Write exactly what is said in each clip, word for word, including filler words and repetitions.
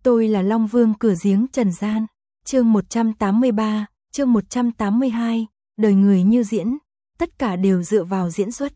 Tôi là Long Vương cửa giếng trần gian. Chương một trăm tám mươi ba, chương một trăm tám mươi hai, đời người như diễn, tất cả đều dựa vào diễn xuất.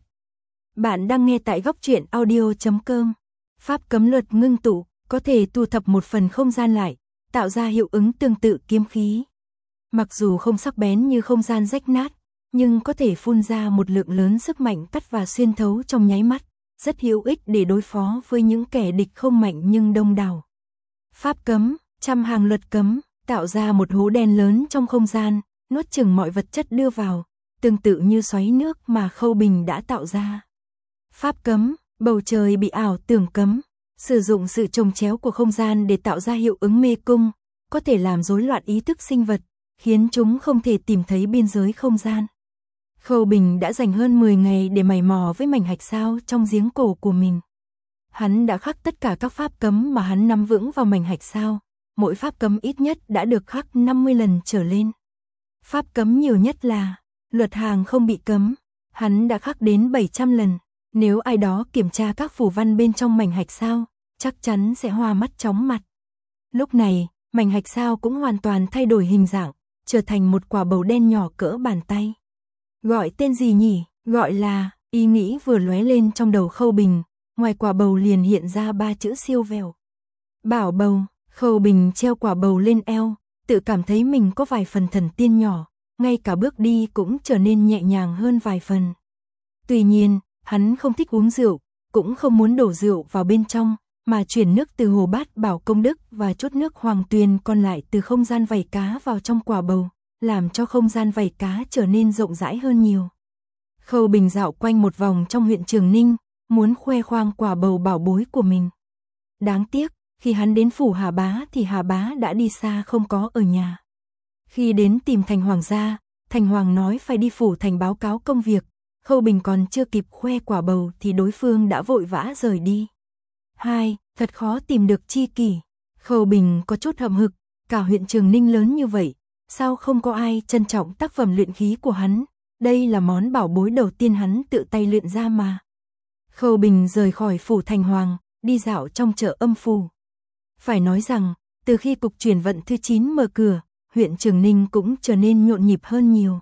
Bạn đang nghe tại góc truyện audio chấm com. Pháp cấm luật ngưng tụ, có thể thu thập một phần không gian lại, tạo ra hiệu ứng tương tự kiếm khí. Mặc dù không sắc bén như không gian rách nát, nhưng có thể phun ra một lượng lớn sức mạnh cắt và xuyên thấu trong nháy mắt, rất hữu ích để đối phó với những kẻ địch không mạnh nhưng đông đảo. Pháp cấm, trăm hàng luật cấm, tạo ra một hố đen lớn trong không gian, nuốt chửng mọi vật chất đưa vào, tương tự như xoáy nước mà Khâu Bình đã tạo ra. Pháp cấm, bầu trời bị ảo tưởng cấm, sử dụng sự chồng chéo của không gian để tạo ra hiệu ứng mê cung, có thể làm rối loạn ý thức sinh vật, khiến chúng không thể tìm thấy biên giới không gian. Khâu Bình đã dành hơn mười ngày để mày mò với mảnh hạch sao trong giếng cổ của mình. Hắn đã khắc tất cả các pháp cấm mà hắn nắm vững vào mảnh hạch sao, mỗi pháp cấm ít nhất đã được khắc năm mươi lần trở lên. Pháp cấm nhiều nhất là luật hàng không bị cấm, hắn đã khắc đến bảy trăm lần. Nếu ai đó kiểm tra các phù văn bên trong mảnh hạch sao, chắc chắn sẽ hoa mắt chóng mặt. Lúc này, mảnh hạch sao cũng hoàn toàn thay đổi hình dạng, trở thành một quả bầu đen nhỏ cỡ bàn tay. Gọi tên gì nhỉ? Gọi là, ý nghĩ vừa lóe lên trong đầu Khâu Bình, ngoài quả bầu liền hiện ra ba chữ siêu vẹo. Bảo bầu. Khâu Bình treo quả bầu lên eo, tự cảm thấy mình có vài phần thần tiên nhỏ, ngay cả bước đi cũng trở nên nhẹ nhàng hơn vài phần. Tuy nhiên, hắn không thích uống rượu, cũng không muốn đổ rượu vào bên trong, mà chuyển nước từ hồ bát bảo công đức và chút nước hoàng tuyền còn lại từ không gian vảy cá vào trong quả bầu, làm cho không gian vảy cá trở nên rộng rãi hơn nhiều. Khâu Bình dạo quanh một vòng trong huyện Trường Ninh, muốn khoe khoang quả bầu bảo bối của mình. Đáng tiếc, khi hắn đến phủ Hà Bá thì Hà Bá đã đi xa không có ở nhà. Khi đến tìm Thành Hoàng gia, Thành Hoàng nói phải đi phủ thành báo cáo công việc, Khâu Bình còn chưa kịp khoe quả bầu thì đối phương đã vội vã rời đi. Hai, thật khó tìm được tri kỷ. Khâu Bình có chút hậm hực, cả huyện Trường Ninh lớn như vậy, sao không có ai trân trọng tác phẩm luyện khí của hắn, đây là món bảo bối đầu tiên hắn tự tay luyện ra mà. Khâu Bình rời khỏi phủ Thành Hoàng, đi dạo trong chợ âm phủ. Phải nói rằng, từ khi cục chuyển vận thứ chín mở cửa, huyện Trường Ninh cũng trở nên nhộn nhịp hơn nhiều.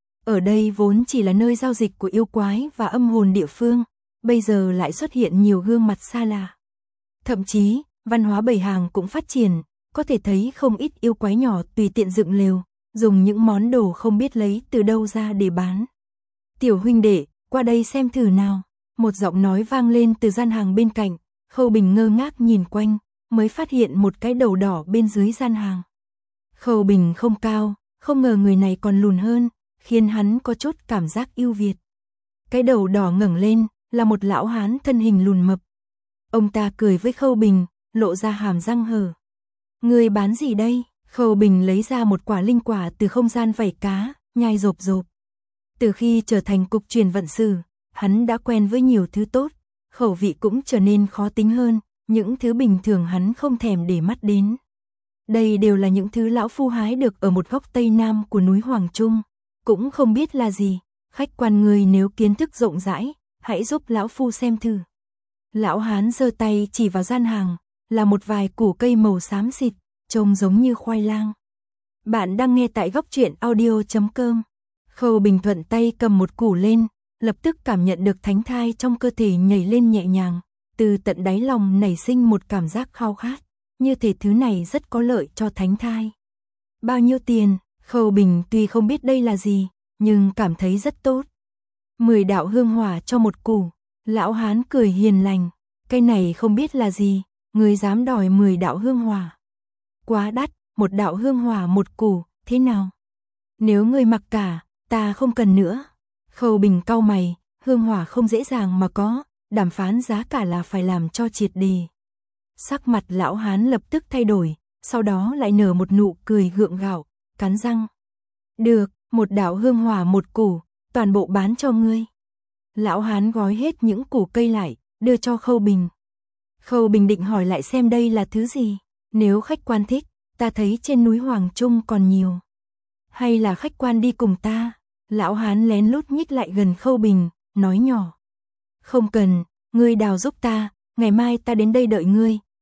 Ở đây vốn chỉ là nơi giao dịch của yêu quái và âm hồn địa phương, bây giờ lại xuất hiện nhiều gương mặt xa lạ. Thậm chí, văn hóa bày hàng cũng phát triển, có thể thấy không ít yêu quái nhỏ tùy tiện dựng lều, dùng những món đồ không biết lấy từ đâu ra để bán. Tiểu huynh đệ, qua đây xem thử nào. Một giọng nói vang lên từ gian hàng bên cạnh, Khâu Bình ngơ ngác nhìn quanh, mới phát hiện một cái đầu đỏ bên dưới gian hàng. Khâu Bình không cao, không ngờ người này còn lùn hơn, khiến hắn có chút cảm giác yêu Việt. Cái đầu đỏ ngẩng lên, là một lão hán thân hình lùn mập. Ông ta cười với Khâu Bình, lộ ra hàm răng hở. Người bán gì đây? Khâu Bình lấy ra một quả linh quả từ không gian vảy cá, nhai rộp rộp. Từ khi trở thành cục truyền vận sử, hắn đã quen với nhiều thứ tốt, khẩu vị cũng trở nên khó tính hơn, những thứ bình thường hắn không thèm để mắt đến. Đây đều là những thứ lão phu hái được ở một góc tây nam của núi Hoàng Trung, cũng không biết là gì, khách quan người nếu kiến thức rộng rãi, hãy giúp lão phu xem thử. Lão hán giơ tay chỉ vào gian hàng, là một vài củ cây màu xám xịt, trông giống như khoai lang. Bạn đang nghe tại góc truyện audio chấm com. Khâu Bình thuận tay cầm một củ lên, lập tức cảm nhận được thánh thai trong cơ thể nhảy lên nhẹ nhàng, từ tận đáy lòng nảy sinh một cảm giác khao khát, như thể thứ này rất có lợi cho thánh thai. Bao nhiêu tiền? Khâu Bình tuy không biết đây là gì, nhưng cảm thấy rất tốt. Mười đạo hương hỏa cho một củ. Lão hán cười hiền lành, cái này không biết là gì, người dám đòi mười đạo hương hỏa. Quá đắt, một đạo hương hỏa một củ, thế nào? Nếu người mặc cả, ta không cần nữa. Khâu Bình cau mày, hương hỏa không dễ dàng mà có, đàm phán giá cả là phải làm cho triệt đề. Sắc mặt lão hán lập tức thay đổi, sau đó lại nở một nụ cười gượng gạo, cắn răng. Được, một đạo hương hỏa một củ, toàn bộ bán cho ngươi. Lão hán gói hết những củ cây lại, đưa cho Khâu Bình. Khâu Bình định hỏi lại xem đây là thứ gì, nếu khách quan thích, ta thấy trên núi Hoàng Trung còn nhiều. Hay là khách quan đi cùng ta? Lão hán lén lút nhích lại gần Khâu Bình, nói nhỏ. Không cần, ngươi đào giúp ta, ngày mai ta đến đây đợi ngươi,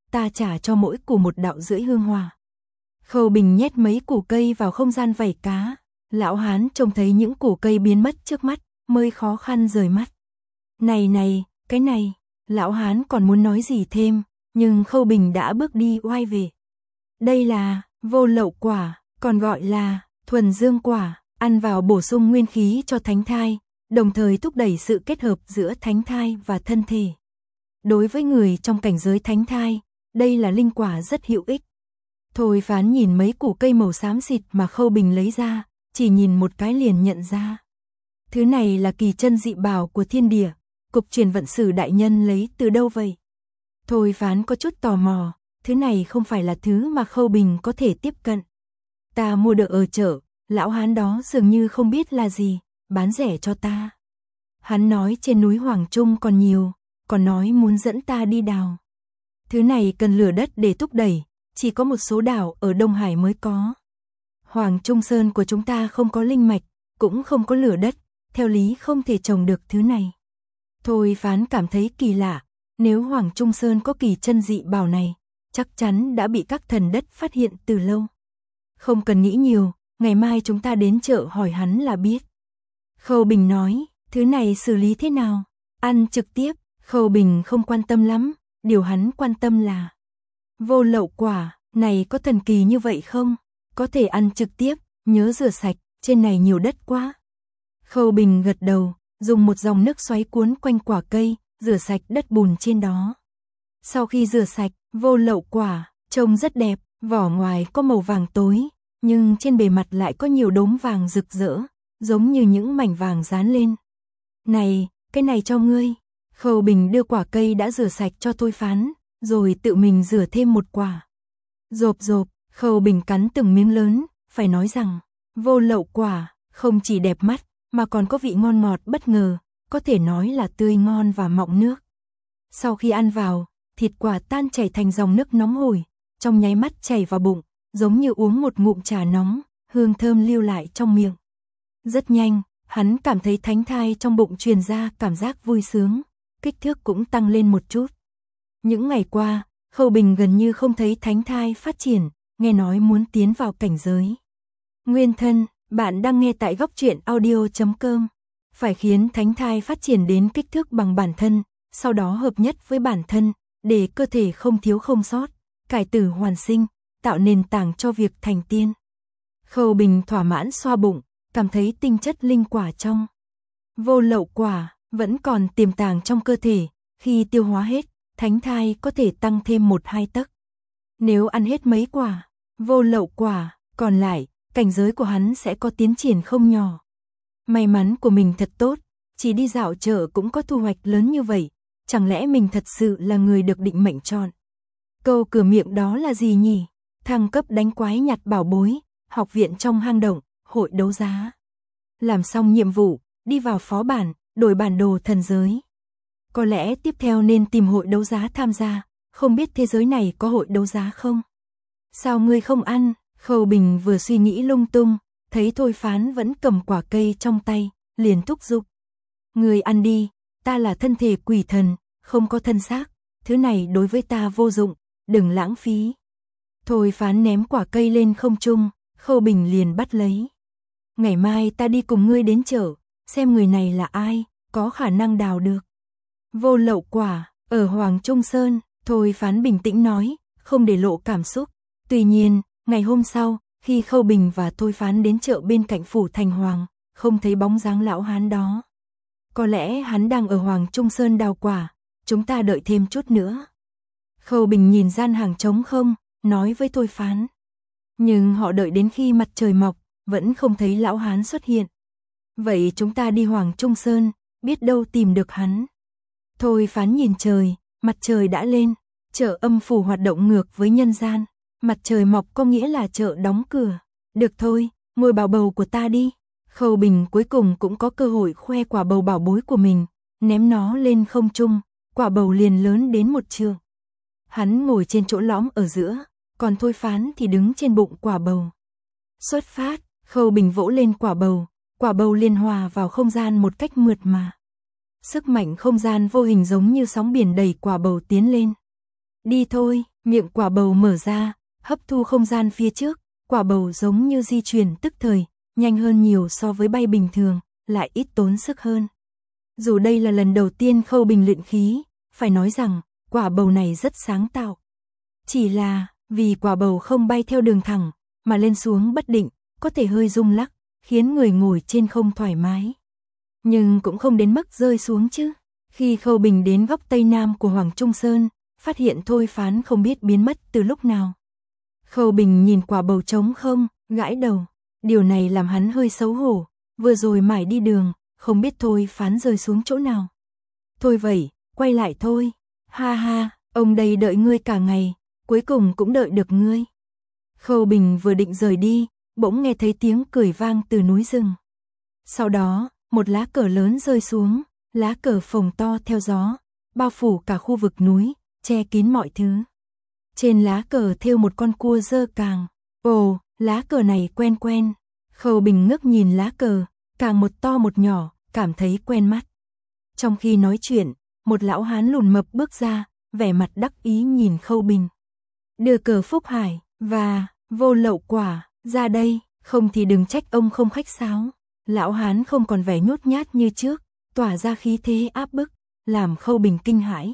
ta trả cho mỗi củ một đạo rưỡi hương hỏa. Khâu Bình nhét mấy củ cây vào không gian vảy cá, lão hán trông thấy những củ cây biến mất trước mắt, mới khó khăn rời mắt. Này này, cái này, lão hán còn muốn nói gì thêm, nhưng Khâu Bình đã bước đi oai về. Đây là vô lậu quả, còn gọi là thuần dương quả, ăn vào bổ sung nguyên khí cho thánh thai, đồng thời thúc đẩy sự kết hợp giữa thánh thai và thân thể. Đối với người trong cảnh giới thánh thai, đây là linh quả rất hữu ích. Thôi Phán nhìn mấy củ cây màu xám xịt mà Khâu Bình lấy ra, chỉ nhìn một cái liền nhận ra. Thứ này là kỳ chân dị bảo của thiên địa, cục truyền vận sử đại nhân lấy từ đâu vậy? Thôi Phán có chút tò mò, thứ này không phải là thứ mà Khâu Bình có thể tiếp cận. Ta mua được ở chợ, lão hán đó dường như không biết là gì, bán rẻ cho ta. Hắn nói trên núi Hoàng Trung còn nhiều, còn nói muốn dẫn ta đi đào. Thứ này cần lửa đất để thúc đẩy, chỉ có một số đảo ở Đông Hải mới có. Hoàng Trung Sơn của chúng ta không có linh mạch, cũng không có lửa đất, theo lý không thể trồng được thứ này. Thôi Phán cảm thấy kỳ lạ, nếu Hoàng Trung Sơn có kỳ chân dị bảo này, chắc chắn đã bị các thần đất phát hiện từ lâu. Không cần nghĩ nhiều, ngày mai chúng ta đến chợ hỏi hắn là biết. Khâu Bình nói, thứ này xử lý thế nào? Ăn trực tiếp, Khâu Bình không quan tâm lắm, điều hắn quan tâm là vô lậu quả, này có thần kỳ như vậy không? Có thể ăn trực tiếp, nhớ rửa sạch, trên này nhiều đất quá. Khâu Bình gật đầu, dùng một dòng nước xoáy cuốn quanh quả cây, rửa sạch đất bùn trên đó. Sau khi rửa sạch, vô lậu quả, trông rất đẹp, vỏ ngoài có màu vàng tối, nhưng trên bề mặt lại có nhiều đốm vàng rực rỡ, giống như những mảnh vàng dán lên. Này, cái này cho ngươi. Khâu Bình đưa quả cây đã rửa sạch cho Thôi Phán, rồi tự mình rửa thêm một quả. Rộp rộp, Khâu Bình cắn từng miếng lớn, phải nói rằng, vô lậu quả, không chỉ đẹp mắt, mà còn có vị ngon ngọt bất ngờ, có thể nói là tươi ngon và mọng nước. Sau khi ăn vào, thịt quả tan chảy thành dòng nước nóng hổi, trong nháy mắt chảy vào bụng, giống như uống một ngụm trà nóng, hương thơm lưu lại trong miệng. Rất nhanh, hắn cảm thấy thánh thai trong bụng truyền ra cảm giác vui sướng, kích thước cũng tăng lên một chút. Những ngày qua, Khâu Bình gần như không thấy thánh thai phát triển, nghe nói muốn tiến vào cảnh giới nguyên thân. Bạn đang nghe tại góc truyện audio chấm com. Phải khiến thánh thai phát triển đến kích thước bằng bản thân, sau đó hợp nhất với bản thân, để cơ thể không thiếu không sót, cải tử hoàn sinh, tạo nền tảng cho việc thành tiên. Khâu Bình thỏa mãn xoa bụng, cảm thấy tinh chất linh quả trong vô lậu quả vẫn còn tiềm tàng trong cơ thể, khi tiêu hóa hết, thánh thai có thể tăng thêm một hai tấc. Nếu ăn hết mấy quả vô lậu quả còn lại, cảnh giới của hắn sẽ có tiến triển không nhỏ. May mắn của mình thật tốt, chỉ đi dạo chợ cũng có thu hoạch lớn như vậy, chẳng lẽ mình thật sự là người được định mệnh chọn. Câu cửa miệng đó là gì nhỉ? Thăng cấp đánh quái nhặt bảo bối, học viện trong hang động, hội đấu giá. Làm xong nhiệm vụ, đi vào phó bản, đổi bản đồ thần giới. Có lẽ tiếp theo nên tìm hội đấu giá tham gia, không biết thế giới này có hội đấu giá không? Sao ngươi không ăn? Khâu Bình vừa suy nghĩ lung tung, thấy Thôi Phán vẫn cầm quả cây trong tay, liền thúc giục. Ngươi ăn đi, ta là thân thể quỷ thần, không có thân xác, thứ này đối với ta vô dụng, đừng lãng phí. Thôi Phán ném quả cây lên không trung, Khâu Bình liền bắt lấy. Ngày mai ta đi cùng ngươi đến chợ, xem người này là ai, có khả năng đào được vô lậu quả, ở Hoàng Trung Sơn. Thôi Phán bình tĩnh nói, không để lộ cảm xúc. Tuy nhiên, ngày hôm sau, khi Khâu Bình và Thôi Phán đến chợ bên cạnh phủ thành Hoàng, không thấy bóng dáng lão hán đó. Có lẽ hắn đang ở Hoàng Trung Sơn đào quả, chúng ta đợi thêm chút nữa. Khâu Bình nhìn gian hàng trống không, nói với Thôi Phán. Nhưng họ đợi đến khi mặt trời mọc, vẫn không thấy lão hán xuất hiện. Vậy chúng ta đi Hoàng Trung Sơn, biết đâu tìm được hắn. Thôi Phán nhìn trời, mặt trời đã lên, chợ âm phủ hoạt động ngược với nhân gian. Mặt trời mọc có nghĩa là chợ đóng cửa. Được thôi, ngồi bảo bầu của ta đi. Khâu Bình cuối cùng cũng có cơ hội khoe quả bầu bảo bối của mình, ném nó lên không trung, quả bầu liền lớn đến một trượng. Hắn ngồi trên chỗ lõm ở giữa, còn Thôi Phán thì đứng trên bụng quả bầu. Xuất phát, Khâu Bình vỗ lên quả bầu, quả bầu liền hòa vào không gian một cách mượt mà. Sức mạnh không gian vô hình giống như sóng biển đẩy quả bầu tiến lên. Đi thôi, Miệng quả bầu mở ra, hấp thu không gian phía trước, quả bầu giống như di chuyển tức thời, nhanh hơn nhiều so với bay bình thường, lại ít tốn sức hơn. Dù đây là lần đầu tiên Khâu Bình luyện khí, phải nói rằng, quả bầu này rất sáng tạo. Chỉ là, vì quả bầu không bay theo đường thẳng, mà lên xuống bất định, có thể hơi rung lắc, khiến người ngồi trên không thoải mái. Nhưng cũng không đến mức rơi xuống chứ. Khi Khâu Bình đến góc tây nam của Hoàng Trung Sơn, phát hiện Thôi Phán không biết biến mất từ lúc nào. Khâu Bình nhìn quả bầu trống không, gãi đầu. Điều này làm hắn hơi xấu hổ, vừa rồi mải đi đường, không biết Thôi Phán rơi xuống chỗ nào. Thôi vậy, quay lại thôi. Ha ha, ông đây đợi ngươi cả ngày, cuối cùng cũng đợi được ngươi. Khâu Bình vừa định rời đi, bỗng nghe thấy tiếng cười vang từ núi rừng. Sau đó, một lá cờ lớn rơi xuống, lá cờ phồng to theo gió, bao phủ cả khu vực núi, che kín mọi thứ. Trên lá cờ thêu một con cua dơ càng. Ồ, lá cờ này quen quen. Khâu Bình ngước nhìn lá cờ, càng một to một nhỏ, cảm thấy quen mắt. Trong khi nói chuyện, một lão hán lùn mập bước ra, vẻ mặt đắc ý nhìn Khâu Bình. Đưa cờ Phúc Hải và vô lậu quả ra đây, không thì đừng trách ông không khách sáo. Lão hán không còn vẻ nhút nhát như trước, tỏa ra khí thế áp bức, làm Khâu Bình kinh hãi.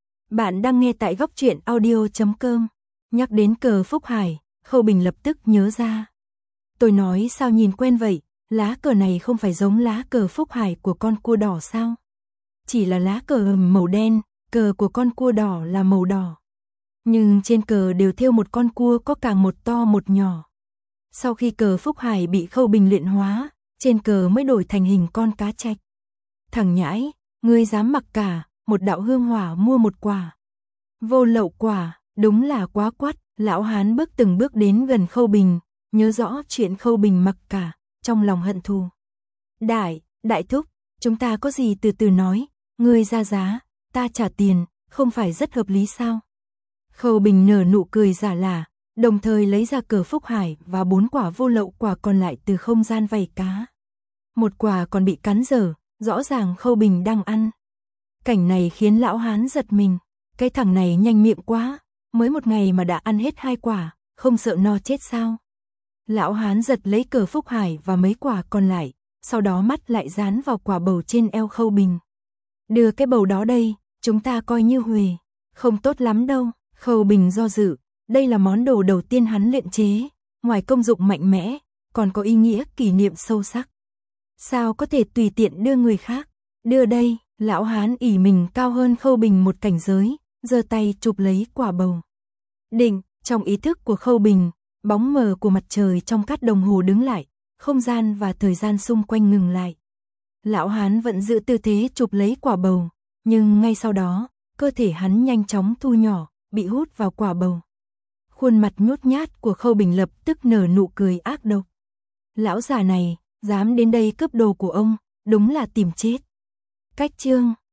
Bạn đang nghe tại góc truyện audio chấm com. Nhắc đến cờ Phúc Hải, Khâu Bình lập tức nhớ ra. Tôi nói sao nhìn quen vậy, lá cờ này không phải giống lá cờ Phúc Hải của con cua đỏ sao? Chỉ là lá cờ màu đen, cờ của con cua đỏ là màu đỏ. Nhưng trên cờ đều thêu một con cua có càng một to một nhỏ. Sau khi cờ Phúc Hải bị Khâu Bình luyện hóa, trên cờ mới đổi thành hình con cá trạch. Thằng nhãi, ngươi dám mặc cả, một đạo hương hỏa mua một quả. Vô lậu quả, đúng là quá quắt. Lão hán bước từng bước đến gần Khâu Bình, nhớ rõ chuyện Khâu Bình mặc cả, trong lòng hận thù. Đại, đại thúc, chúng ta có gì từ từ nói, ngươi ra giá, ta trả tiền, không phải rất hợp lý sao? Khâu Bình nở nụ cười giả lả, đồng thời lấy ra cờ Phúc Hải và bốn quả vô lậu quả còn lại từ không gian vảy cá. Một quả còn bị cắn dở, rõ ràng Khâu Bình đang ăn. Cảnh này khiến lão hán giật mình, cái thằng này nhanh miệng quá, mới một ngày mà đã ăn hết hai quả, không sợ no chết sao? Lão hán giật lấy cờ Phúc Hải và mấy quả còn lại, sau đó mắt lại dán vào quả bầu trên eo Khâu Bình. Đưa cái bầu đó đây, chúng ta coi như huề. Không tốt lắm đâu. Khâu Bình do dự, đây là món đồ đầu tiên hắn luyện chế, ngoài công dụng mạnh mẽ, còn có ý nghĩa kỷ niệm sâu sắc. Sao có thể tùy tiện đưa người khác? Đưa đây, lão hán ỷ mình cao hơn Khâu Bình một cảnh giới, giơ tay chụp lấy quả bầu. Định, trong ý thức của Khâu Bình, bóng mờ của mặt trời trong cát đồng hồ đứng lại, không gian và thời gian xung quanh ngừng lại. Lão hán vẫn giữ tư thế chụp lấy quả bầu, nhưng ngay sau đó, cơ thể hắn nhanh chóng thu nhỏ, bị hút vào quả bầu. Khuôn mặt nhút nhát của Khâu Bình lập tức nở nụ cười ác độc. Lão già này, dám đến đây cướp đồ của ông, đúng là tìm chết. Cách chương